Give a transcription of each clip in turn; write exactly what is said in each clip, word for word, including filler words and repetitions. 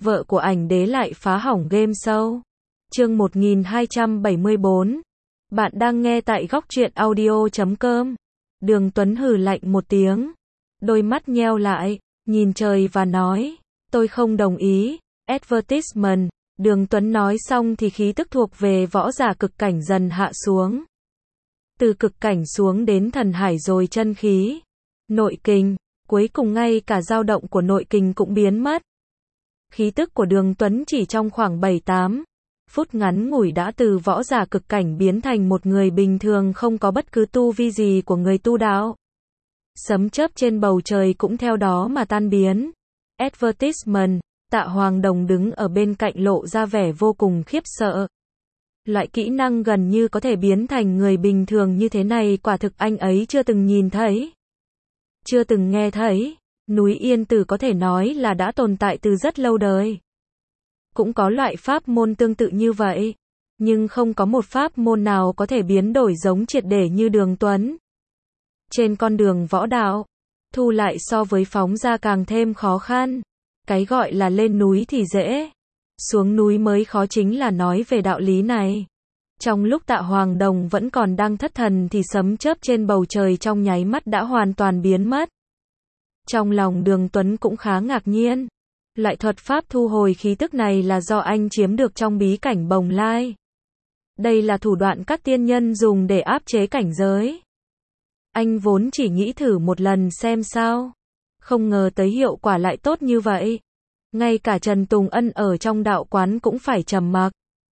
vợ của ảnh đế lại phá hỏng game show. Chương một nghìn hai trăm bảy mươi bốn. Bạn đang nghe tại góc truyện audio chấm com. Đường Tuấn hừ lạnh một tiếng, đôi mắt nheo lại, nhìn trời và nói, tôi không đồng ý. Advertisement. Đường Tuấn nói xong thì khí tức thuộc về võ giả cực cảnh dần hạ xuống. Từ cực cảnh xuống đến thần hải rồi chân khí, nội kình, cuối cùng ngay cả dao động của nội kình cũng biến mất. Khí tức của Đường Tuấn chỉ trong khoảng bảy tám phút ngắn ngủi đã từ võ giả cực cảnh biến thành một người bình thường không có bất cứ tu vi gì của người tu đạo. Sấm chớp trên bầu trời cũng theo đó mà tan biến. Advertisement. Tạ Hoàng Đồng đứng ở bên cạnh lộ ra vẻ vô cùng khiếp sợ. Loại kỹ năng gần như có thể biến thành người bình thường như thế này quả thực anh ấy chưa từng nhìn thấy, chưa từng nghe thấy. Núi Yên Tử có thể nói là đã tồn tại từ rất lâu đời. Cũng có loại pháp môn tương tự như vậy, nhưng không có một pháp môn nào có thể biến đổi giống triệt để như Đường Tuấn. Trên con đường võ đạo, thu lại so với phóng ra càng thêm khó khăn. Cái gọi là lên núi thì dễ, xuống núi mới khó chính là nói về đạo lý này. Trong lúc Tạ Hoàng Đồng vẫn còn đang thất thần thì sấm chớp trên bầu trời trong nháy mắt đã hoàn toàn biến mất. Trong lòng Đường Tuấn cũng khá ngạc nhiên. Loại thuật pháp thu hồi khí tức này là do anh chiếm được trong bí cảnh Bồng Lai. Đây là thủ đoạn các tiên nhân dùng để áp chế cảnh giới. Anh vốn chỉ nghĩ thử một lần xem sao. Không ngờ tới hiệu quả lại tốt như vậy. Ngay cả Trần Tùng Ân ở trong đạo quán cũng phải trầm mặc.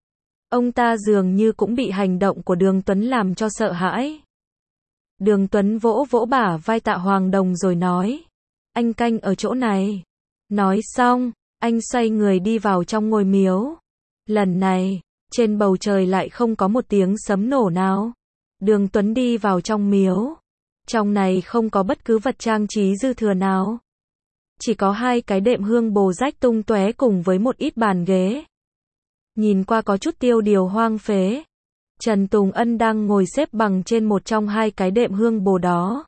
Ông ta dường như cũng bị hành động của Đường Tuấn làm cho sợ hãi. Đường Tuấn vỗ vỗ bả vai Tạ Hoàng Đồng rồi nói, anh canh ở chỗ này. Nói xong, anh xoay người đi vào trong ngôi miếu. Lần này, trên bầu trời lại không có một tiếng sấm nổ nào. Đường Tuấn đi vào trong miếu. Trong này không có bất cứ vật trang trí dư thừa nào. Chỉ có hai cái đệm hương bồ rách tung tóe cùng với một ít bàn ghế. Nhìn qua có chút tiêu điều hoang phế. Trần Tùng Ân đang ngồi xếp bằng trên một trong hai cái đệm hương bồ đó.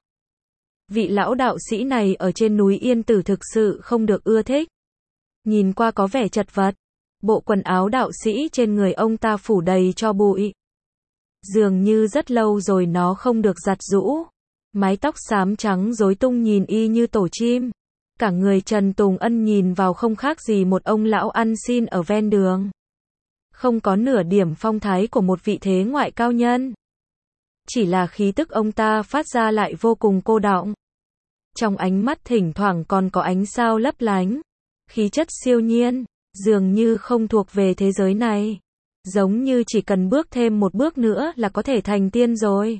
Vị lão đạo sĩ này ở trên núi Yên Tử thực sự không được ưa thích. Nhìn qua có vẻ chật vật. Bộ quần áo đạo sĩ trên người ông ta phủ đầy cho bụi. Dường như rất lâu rồi nó không được giặt giũ. Mái tóc xám trắng rối tung nhìn y như tổ chim. Cả người Trần Tùng Ân nhìn vào không khác gì một ông lão ăn xin ở ven đường. Không có nửa điểm phong thái của một vị thế ngoại cao nhân. Chỉ là khí tức ông ta phát ra lại vô cùng cô đọng. Trong ánh mắt thỉnh thoảng còn có ánh sao lấp lánh. Khí chất siêu nhiên, dường như không thuộc về thế giới này. Giống như chỉ cần bước thêm một bước nữa là có thể thành tiên rồi.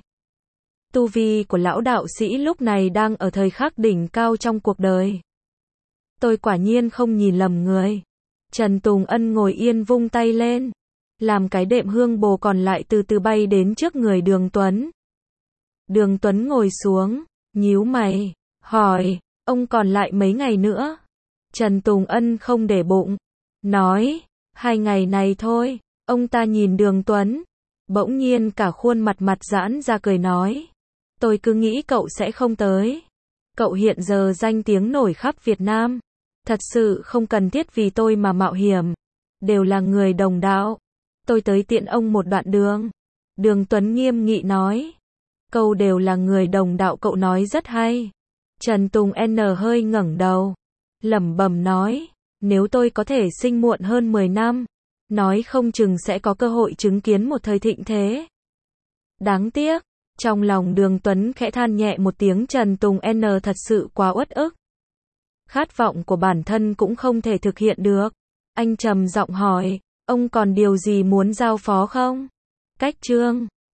Tu vi của lão đạo sĩ lúc này đang ở thời khắc đỉnh cao trong cuộc đời. Tôi quả nhiên không nhìn lầm người. Trần Tùng Ân ngồi yên vung tay lên. Làm cái đệm hương bồ còn lại từ từ bay đến trước người Đường Tuấn. Đường Tuấn ngồi xuống, nhíu mày, hỏi, ông còn lại mấy ngày nữa? Trần Tùng Ân không để bụng, nói, hai ngày này thôi. Ông ta nhìn Đường Tuấn, bỗng nhiên cả khuôn mặt mặt giãn ra cười nói, tôi cứ nghĩ cậu sẽ không tới. Cậu hiện giờ danh tiếng nổi khắp Việt Nam. Thật sự không cần thiết vì tôi mà mạo hiểm. Đều là người đồng đạo. Tôi tới tiện ông một đoạn đường. Đường Tuấn nghiêm nghị nói. Câu đều là người đồng đạo cậu nói rất hay. Trần Tùng N hơi ngẩng đầu. Lẩm bẩm nói. Nếu tôi có thể sinh muộn hơn mười năm. Nói không chừng sẽ có cơ hội chứng kiến một thời thịnh thế. Đáng tiếc. Trong lòng Đường Tuấn khẽ than nhẹ một tiếng, Trần Tùng N thật sự quá uất ức. Khát vọng của bản thân cũng không thể thực hiện được. Anh trầm giọng hỏi, ông còn điều gì muốn giao phó không? Cách chương